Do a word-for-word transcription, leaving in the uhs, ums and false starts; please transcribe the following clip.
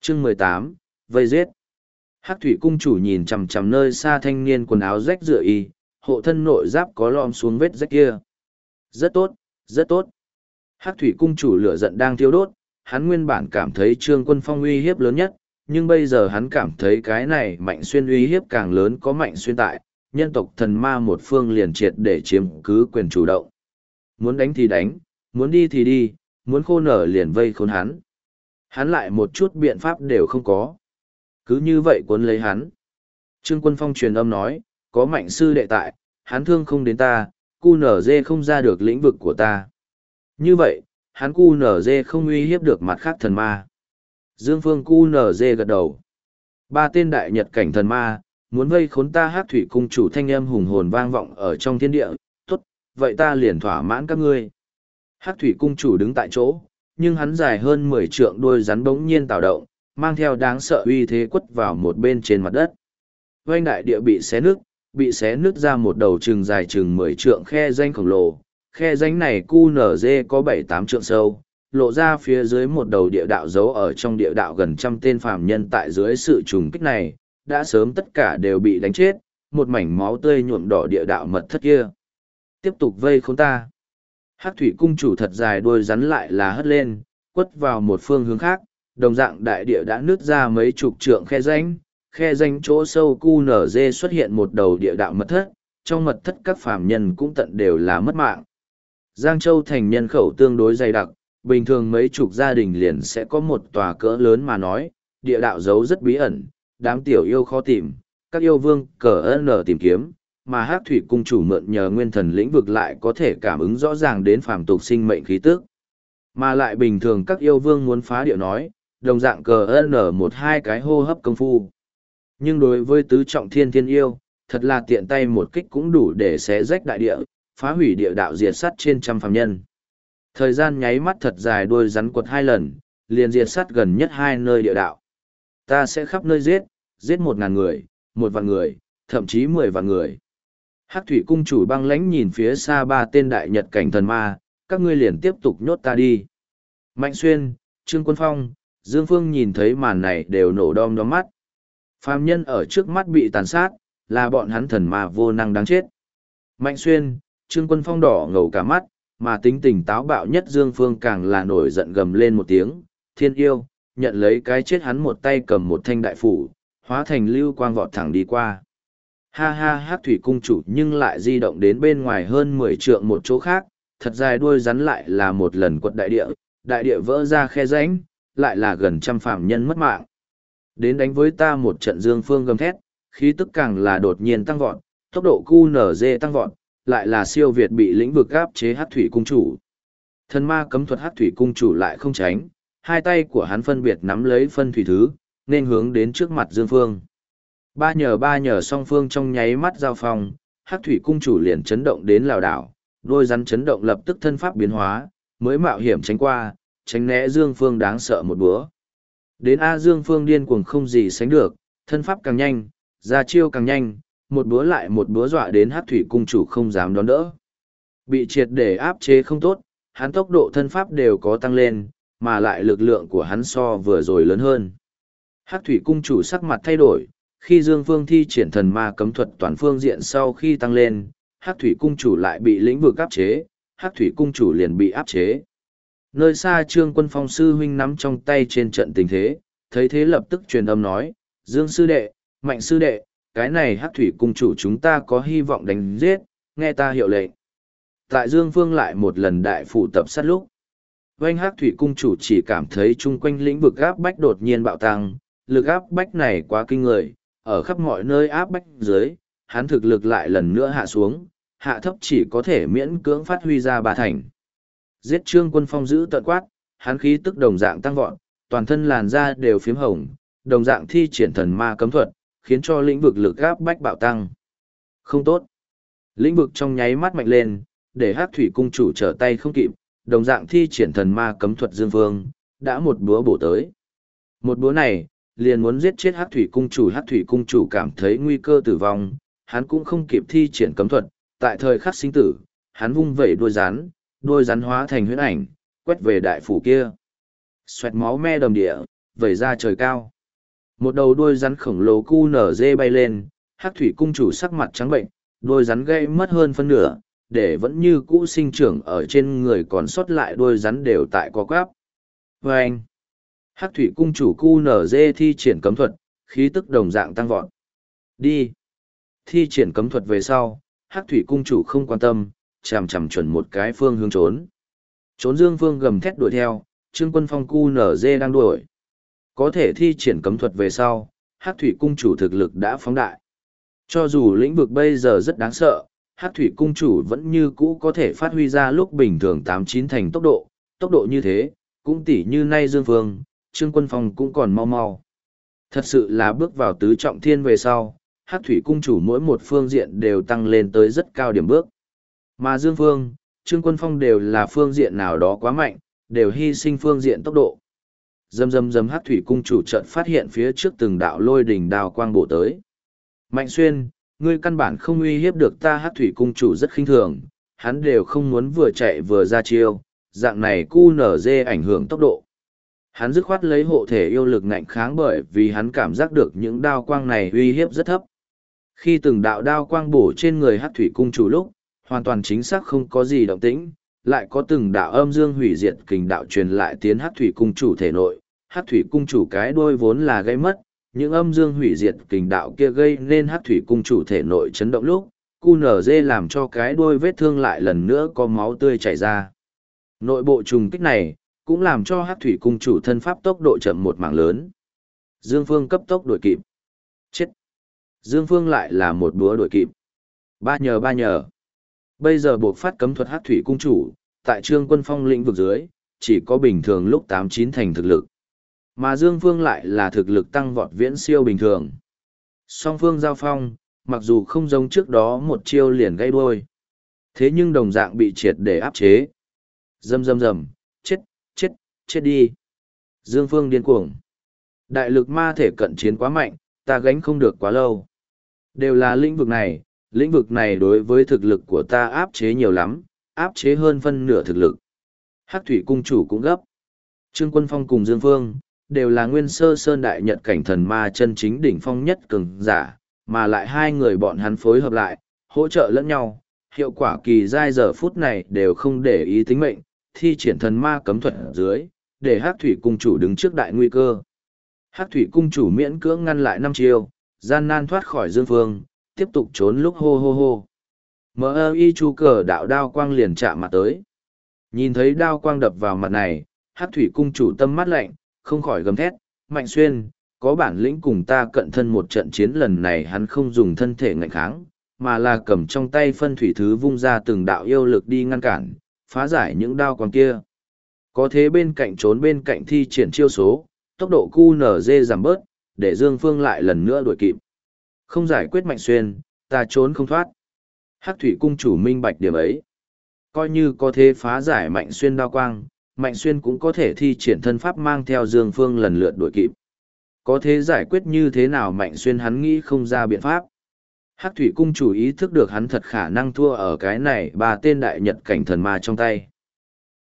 Chương mười tám, vây giết. Hắc thủy cung chủ nhìn chằm chằm nơi xa thanh niên quần áo rách rượi y, hộ thân nội giáp có lom xuống vết rách kia. Rất tốt, rất tốt. Hắc thủy cung chủ lửa giận đang thiêu đốt, hắn nguyên bản cảm thấy Trương Quân Phong uy hiếp lớn nhất, nhưng bây giờ hắn cảm thấy cái này Mạnh Xuyên uy hiếp càng lớn, có Mạnh Xuyên tại, nhân tộc thần ma một phương liền triệt để chiếm cứ quyền chủ động. Muốn đánh thì đánh, muốn đi thì đi, muốn khô nở liền vây khốn hắn. Hắn lại một chút biện pháp đều không có. Cứ như vậy cuốn lấy hắn. Trương Quân Phong truyền âm nói, có Mạnh sư đệ tại, hắn thương không đến ta, cu nở dê không ra được lĩnh vực của ta. Như vậy, hắn cu nở dê không uy hiếp được mặt khác thần ma. Dương Phương cu nở dê gật đầu. Ba tên đại nhật cảnh thần ma, muốn vây khốn ta Hắc thủy cung chủ, thanh âm hùng hồn vang vọng ở trong thiên địa. Tốt, vậy ta liền thỏa mãn các ngươi. Hắc thủy cung chủ đứng tại chỗ, nhưng hắn dài hơn mười trượng đuôi rắn bỗng nhiên tạo động, mang theo đáng sợ uy thế quất vào một bên trên mặt đất. Oanh đại địa bị xé nứt, bị xé nứt ra một đầu chừng dài chừng mười trượng khe danh khổng lồ. Khe danh này cu nở dê có bảy tám trượng sâu, lộ ra phía dưới một đầu địa đạo giấu ở trong địa đạo gần trăm tên phàm nhân. Tại dưới sự trùng kích này, đã sớm tất cả đều bị đánh chết, một mảnh máu tươi nhuộm đỏ địa đạo mật thất kia. Tiếp tục vây khốn ta. Hắc thủy cung chủ thật dài đuôi rắn lại là hất lên, quất vào một phương hướng khác, đồng dạng đại địa đã nứt ra mấy chục trượng khe danh, khe danh chỗ sâu cu nở dê xuất hiện một đầu địa đạo mật thất, trong mật thất các phàm nhân cũng tận đều là mất mạng. Giang Châu thành nhân khẩu tương đối dày đặc, bình thường mấy chục gia đình liền sẽ có một tòa cỡ lớn mà nói, địa đạo giấu rất bí ẩn, đám tiểu yêu khó tìm, các yêu vương cờ nở tìm kiếm, mà Hắc thủy cung chủ mượn nhờ nguyên thần lĩnh vực lại có thể cảm ứng rõ ràng đến phàm tục sinh mệnh khí tức. Mà lại bình thường các yêu vương muốn phá địa nói, đồng dạng cờ nở một hai cái hô hấp công phu. Nhưng đối với tứ trọng thiên thiên yêu, thật là tiện tay một kích cũng đủ để xé rách đại địa, phá hủy địa đạo, diệt sát trên trăm phàm nhân. Thời gian nháy mắt thật dài, đuôi rắn quật hai lần, liền diệt sát gần nhất hai nơi địa đạo. Ta sẽ khắp nơi giết, giết một ngàn người, một vạn người, thậm chí mười vạn người. Hắc thủy cung chủ băng lãnh nhìn phía xa ba tên đại nhật cảnh thần ma, các ngươi liền tiếp tục nhốt ta đi. Mạnh Xuyên, Trương Quân Phong, Dương Phương nhìn thấy màn này đều nổ đom đóm mắt. Phàm nhân ở trước mắt bị tàn sát, là bọn hắn thần ma vô năng đáng chết. Mạnh Xuyên, Trương Quân Phong đỏ ngầu cả mắt, mà tính tình táo bạo nhất Dương Phương càng là nổi giận gầm lên một tiếng, thiên yêu, nhận lấy cái chết. Hắn một tay cầm một thanh đại phủ, hóa thành lưu quang vọt thẳng đi qua. Ha ha, Hắc thủy cung chủ nhưng lại di động đến bên ngoài hơn mười trượng một chỗ khác, thật dài đuôi rắn lại là một lần quật đại địa, đại địa vỡ ra khe rãnh, lại là gần trăm phàm nhân mất mạng. Đến đánh với ta một trận. Dương Phương gầm thét, khí tức càng là đột nhiên tăng vọt, tốc độ cu nở dê tăng vọt, lại là siêu việt bị lĩnh vực áp chế Hắc thủy cung chủ. Thần ma cấm thuật Hắc thủy cung chủ lại không tránh, hai tay của hắn phân biệt nắm lấy phân thủy thứ, nên hướng đến trước mặt Dương Phương. Ba nhờ ba nhờ song phương trong nháy mắt giao phong, Hắc thủy cung chủ liền chấn động đến lảo đảo, đôi rắn chấn động lập tức thân pháp biến hóa, mới mạo hiểm tránh qua, tránh né Dương Phương đáng sợ một búa. Đến A Dương Phương điên cuồng không gì sánh được, thân pháp càng nhanh, ra chiêu càng nhanh, một búa lại một búa dọa đến Hắc thủy cung chủ không dám đón đỡ. Bị triệt để áp chế không tốt, hắn tốc độ thân pháp đều có tăng lên, mà lại lực lượng của hắn so vừa rồi lớn hơn. Hắc thủy cung chủ sắc mặt thay đổi, khi Dương Phương thi triển thần ma cấm thuật toàn phương diện sau khi tăng lên, Hắc thủy cung chủ lại bị lĩnh vực áp chế, Hắc thủy cung chủ liền bị áp chế. Nơi xa Trương Quân Phong sư huynh nắm trong tay trên trận tình thế, thấy thế lập tức truyền âm nói, Dương sư đệ, Mạnh sư đệ, cái này Hắc thủy cung chủ chúng ta có hy vọng đánh giết, nghe ta hiệu lệnh. Tại Dương Phương lại một lần đại phủ tập sát lúc, oanh Hắc thủy cung chủ chỉ cảm thấy chung quanh lĩnh vực áp bách đột nhiên bạo tăng, lực áp bách này quá kinh người, ở khắp mọi nơi áp bách dưới, hắn thực lực lại lần nữa hạ xuống, hạ thấp chỉ có thể miễn cưỡng phát huy ra ba thành. Giết Trương Quân Phong giữ tận quát, hắn khí tức đồng dạng tăng vọt, toàn thân làn da đều phiếm hồng, đồng dạng thi triển thần ma cấm thuật, khiến cho lĩnh vực lực áp bách bạo tăng. Không tốt. Lĩnh vực trong nháy mắt mạnh lên, để Hắc thủy cung chủ trở tay không kịp, đồng dạng thi triển thần ma cấm thuật Dương Phương, đã một búa bổ tới. Một búa này, liền muốn giết chết Hắc thủy cung chủ. Hắc thủy cung chủ cảm thấy nguy cơ tử vong, hắn cũng không kịp thi triển cấm thuật, tại thời khắc sinh tử, hắn vung vẩy đuôi rắn, đuôi rắn hóa thành huyễn ảnh, quét về đại phủ kia. Xoẹt máu me đầm địa, vẩy ra trời cao. Một đầu đuôi rắn khổng lồ cu nở dê bay lên, Hắc thủy cung chủ sắc mặt trắng bệnh, đuôi rắn gãy mất hơn phân nửa, để vẫn như cũ sinh trưởng ở trên người còn sót lại đuôi rắn đều tại co quắp. Và anh, Hắc thủy cung chủ cu nở dê thi triển cấm thuật, khí tức đồng dạng tăng vọt. Đi! Thi triển cấm thuật về sau, Hắc thủy cung chủ không quan tâm, chằm chằm chuẩn một cái phương hướng trốn. Trốn Dương Phương gầm thét đuổi theo, Trương Quân Phong cu nở dê đang đuổi. Có thể thi triển cấm thuật về sau, Hắc thủy cung chủ thực lực đã phóng đại. Cho dù lĩnh vực bây giờ rất đáng sợ, Hắc thủy cung chủ vẫn như cũ có thể phát huy ra lúc bình thường tám chín thành tốc độ, tốc độ như thế, cũng tỉ như nay Dương Phương, Trương Quân Phong cũng còn mau mau. Thật sự là bước vào tứ trọng thiên về sau, Hắc thủy cung chủ mỗi một phương diện đều tăng lên tới rất cao điểm bước. Mà Dương Phương, Trương Quân Phong đều là phương diện nào đó quá mạnh, đều hy sinh phương diện tốc độ. Dầm dầm dầm Hắc thủy cung chủ chợt phát hiện phía trước từng đạo lôi đỉnh đào quang bổ tới. Mạnh Xuyên, ngươi căn bản không uy hiếp được ta. Hắc thủy cung chủ rất khinh thường, hắn đều không muốn vừa chạy vừa ra chiêu, dạng này cu nở dê ảnh hưởng tốc độ. Hắn dứt khoát lấy hộ thể yêu lực ngạnh kháng bởi vì hắn cảm giác được những đao quang này uy hiếp rất thấp. Khi từng đạo đao quang bổ trên người Hắc thủy cung chủ lúc, hoàn toàn chính xác không có gì động tĩnh, lại có từng đạo âm dương hủy diệt kình đạo truyền lại tiến Hắc thủy cung chủ thể nội. Hắc thủy cung chủ cái đuôi vốn là gây mất, những âm dương hủy diệt kình đạo kia gây nên Hắc thủy cung chủ thể nội chấn động lúc, cu nở dê làm cho cái đuôi vết thương lại lần nữa có máu tươi chảy ra. Nội bộ trùng kích này cũng làm cho Hắc thủy cung chủ thân pháp tốc độ chậm một mảng lớn. Dương Phương cấp tốc đuổi kịp. Chết! Dương Phương lại là một búa đuổi kịp. Ba nhờ ba nhờ. Bây giờ buộc phát cấm thuật Hắc thủy cung chủ, tại Trương Quân Phong lĩnh vực dưới, chỉ có bình thường lúc tám chín thành thực lực. Mà Dương Phương lại là thực lực tăng vọt viễn siêu bình thường. Song phương giao phong, mặc dù không giống trước đó một chiêu liền gây đuôi. Thế nhưng đồng dạng bị triệt để áp chế. Rầm rầm rầm, chết, chết, chết đi. Dương Phương điên cuồng. Đại lực ma thể cận chiến quá mạnh, ta gánh không được quá lâu. Đều là lĩnh vực này, lĩnh vực này đối với thực lực của ta áp chế nhiều lắm, áp chế hơn phân nửa thực lực. Hắc thủy cung chủ cũng gấp. Trương Quân Phong cùng Dương Phương, đều là nguyên sơ sơn đại nhật cảnh thần ma chân chính đỉnh phong nhất cường giả, mà lại hai người bọn hắn phối hợp lại, hỗ trợ lẫn nhau, hiệu quả kỳ giai giờ phút này đều không để ý tính mệnh, thi triển thần ma cấm thuật ở dưới, để Hắc thủy cung chủ đứng trước đại nguy cơ. Hắc thủy cung chủ miễn cưỡng ngăn lại năm chiêu, gian nan thoát khỏi Dương Phương, tiếp tục trốn lúc hô hô hô. Mơ y chu cờ đạo đao quang liền chạm mặt tới. Nhìn thấy đao quang đập vào mặt này, Hắc thủy cung chủ tâm mắt lạnh, không khỏi gầm thét, Mạnh Xuyên, có bản lĩnh cùng ta cận thân một trận chiến. Lần này hắn không dùng thân thể ngạnh kháng, mà là cầm trong tay phân thủy thứ vung ra từng đạo yêu lực đi ngăn cản, phá giải những đao quang kia. Có thế bên cạnh trốn bên cạnh thi triển chiêu số, tốc độ cu nở dê giảm bớt, để Dương Phương lại lần nữa đuổi kịp. Không giải quyết Mạnh Xuyên, ta trốn không thoát. Hắc thủy cung chủ minh bạch điểm ấy. Coi như có thế phá giải Mạnh Xuyên đao quang, Mạnh Xuyên cũng có thể thi triển thân pháp mang theo Dương Phương lần lượt đuổi kịp. Có thế giải quyết như thế nào Mạnh Xuyên hắn nghĩ không ra biện pháp. Hắc thủy cung chủ ý thức được hắn thật khả năng thua ở cái này ba tên đại nhật cảnh thần ma trong tay.